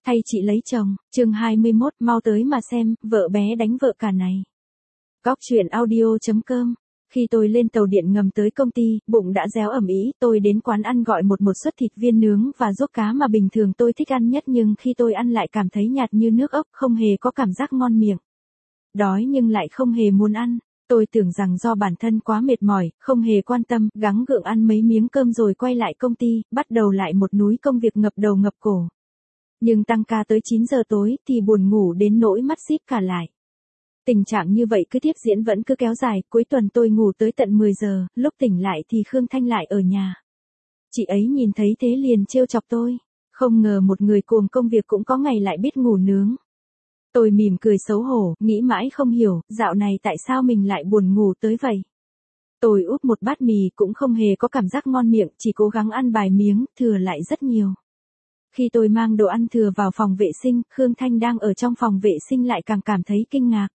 Thay chị lấy chồng, chương 21, mau tới mà xem, vợ bé đánh vợ cả này. Góc truyện audio.com. Khi tôi lên tàu điện ngầm tới công ty, bụng đã réo ầm ĩ, tôi đến quán ăn gọi một suất thịt viên nướng và ruốc cá mà bình thường tôi thích ăn nhất, nhưng khi tôi ăn lại cảm thấy nhạt như nước ốc, không hề có cảm giác ngon miệng. Đói nhưng lại không hề muốn ăn. Tôi tưởng rằng do bản thân quá mệt mỏi, không hề quan tâm, gắng gượng ăn mấy miếng cơm rồi quay lại công ty, bắt đầu lại một núi công việc ngập đầu ngập cổ. Nhưng tăng ca tới 9 giờ tối thì buồn ngủ đến nỗi mắt díp cả lại. Tình trạng như vậy cứ tiếp diễn vẫn cứ kéo dài, cuối tuần tôi ngủ tới tận 10 giờ, lúc tỉnh lại thì Khương Thanh lại ở nhà. Chị ấy nhìn thấy thế liền trêu chọc tôi, không ngờ một người cuồng công việc cũng có ngày lại biết ngủ nướng. Tôi mỉm cười xấu hổ, nghĩ mãi không hiểu, dạo này tại sao mình lại buồn ngủ tới vậy. Tôi úp một bát mì cũng không hề có cảm giác ngon miệng, chỉ cố gắng ăn vài miếng, thừa lại rất nhiều. Khi tôi mang đồ ăn thừa vào phòng vệ sinh, Khương Thanh đang ở trong phòng vệ sinh lại càng cảm thấy kinh ngạc.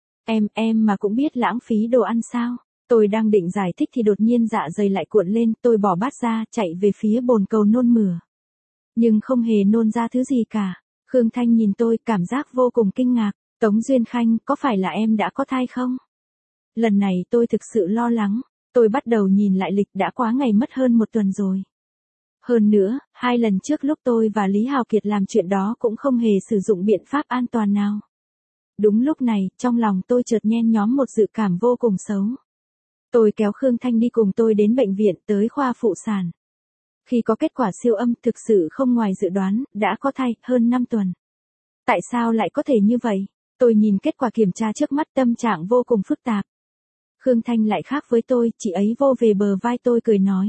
Em mà cũng biết lãng phí đồ ăn sao? Tôi đang định giải thích thì đột nhiên dạ dày lại cuộn lên, tôi bỏ bát ra, chạy về phía bồn cầu nôn mửa. Nhưng không hề nôn ra thứ gì cả. Khương Thanh nhìn tôi, cảm giác vô cùng kinh ngạc. Tống Duyên Khanh, có phải là em đã có thai không? Lần này tôi thực sự lo lắng. Tôi bắt đầu nhìn lại lịch, đã quá ngày mất hơn một tuần rồi. Hơn nữa, 2 lần trước lúc tôi và Lý Hào Kiệt làm chuyện đó cũng không hề sử dụng biện pháp an toàn nào. Đúng lúc này, trong lòng tôi chợt nhen nhóm một dự cảm vô cùng xấu. Tôi kéo Khương Thanh đi cùng tôi đến bệnh viện, tới khoa phụ sản. Khi có kết quả siêu âm, thực sự không ngoài dự đoán, đã có thai, hơn 5 tuần. Tại sao lại có thể như vậy? Tôi nhìn kết quả kiểm tra trước mắt, tâm trạng vô cùng phức tạp. Khương Thanh lại khác với tôi, chị ấy vô về bờ vai tôi cười nói.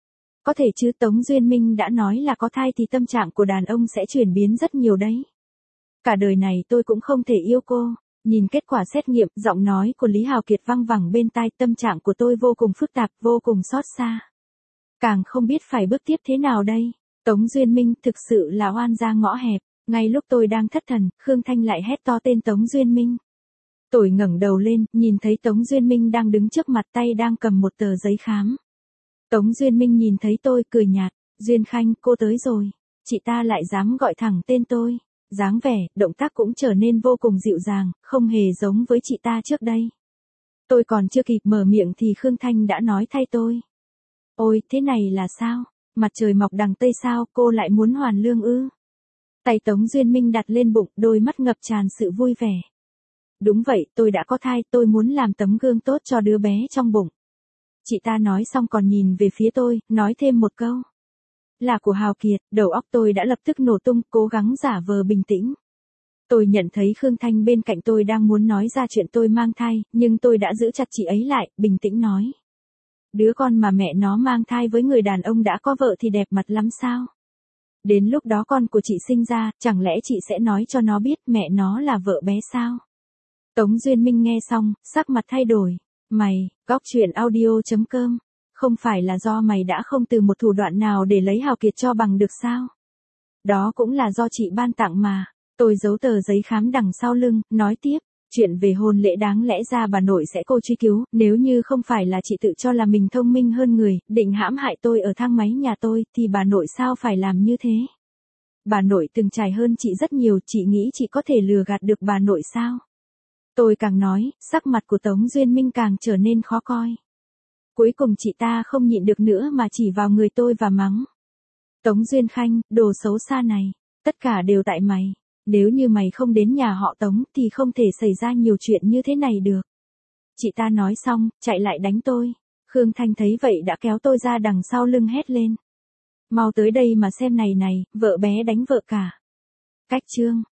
Có thể chứ, Tống Duyên Minh đã nói là có thai thì tâm trạng của đàn ông sẽ chuyển biến rất nhiều đấy. Cả đời này tôi cũng không thể yêu cô. Nhìn kết quả xét nghiệm, giọng nói của Lý Hào Kiệt văng vẳng bên tai, tâm trạng của tôi vô cùng phức tạp, vô cùng xót xa. Càng không biết phải bước tiếp thế nào đây. Tống Duyên Minh thực sự là oan gia ngõ hẹp. Ngay lúc tôi đang thất thần, Khương Thanh lại hét to tên Tống Duyên Minh. Tôi ngẩng đầu lên, nhìn thấy Tống Duyên Minh đang đứng trước mặt, tay đang cầm một tờ giấy khám. Tống Duyên Minh nhìn thấy tôi, cười nhạt. Duyên Khanh, cô tới rồi. Chị ta lại dám gọi thẳng tên tôi. Dáng vẻ, động tác cũng trở nên vô cùng dịu dàng, không hề giống với chị ta trước đây. Tôi còn chưa kịp mở miệng thì Khương Thanh đã nói thay tôi. Ôi, thế này là sao? Mặt trời mọc đằng Tây sao, cô lại muốn hoàn lương ư? Tay Tống Duyên Minh đặt lên bụng, đôi mắt ngập tràn sự vui vẻ. Đúng vậy, tôi đã có thai, tôi muốn làm tấm gương tốt cho đứa bé trong bụng. Chị ta nói xong còn nhìn về phía tôi, nói thêm một câu. Là của Hào Kiệt, đầu óc tôi đã lập tức nổ tung, cố gắng giả vờ bình tĩnh. Tôi nhận thấy Khương Thanh bên cạnh tôi đang muốn nói ra chuyện tôi mang thai, nhưng tôi đã giữ chặt chị ấy lại, bình tĩnh nói. Đứa con mà mẹ nó mang thai với người đàn ông đã có vợ thì đẹp mặt lắm sao? Đến lúc đó con của chị sinh ra, chẳng lẽ chị sẽ nói cho nó biết mẹ nó là vợ bé sao? Tống Duyên Minh nghe xong, sắc mặt thay đổi. Mày, góc truyện audio.com. Không phải là do mày đã không từ một thủ đoạn nào để lấy Hào Kiệt cho bằng được sao? Đó cũng là do chị ban tặng mà. Tôi giấu tờ giấy khám đằng sau lưng, nói tiếp. Chuyện về hôn lễ đáng lẽ ra bà nội sẽ cô truy cứu, nếu như không phải là chị tự cho là mình thông minh hơn người, định hãm hại tôi ở thang máy nhà tôi, thì bà nội sao phải làm như thế? Bà nội từng trải hơn chị rất nhiều, chị nghĩ chị có thể lừa gạt được bà nội sao? Tôi càng nói, sắc mặt của Tống Duyên Minh càng trở nên khó coi. Cuối cùng chị ta không nhịn được nữa mà chỉ vào người tôi và mắng. Tống Duyên Khanh, đồ xấu xa này, tất cả đều tại mày. Nếu như mày không đến nhà họ Tống thì không thể xảy ra nhiều chuyện như thế này được. Chị ta nói xong, chạy lại đánh tôi. Khương Thanh thấy vậy đã kéo tôi ra đằng sau lưng hét lên. Mau tới đây mà xem này này, vợ bé đánh vợ cả. Cách chương.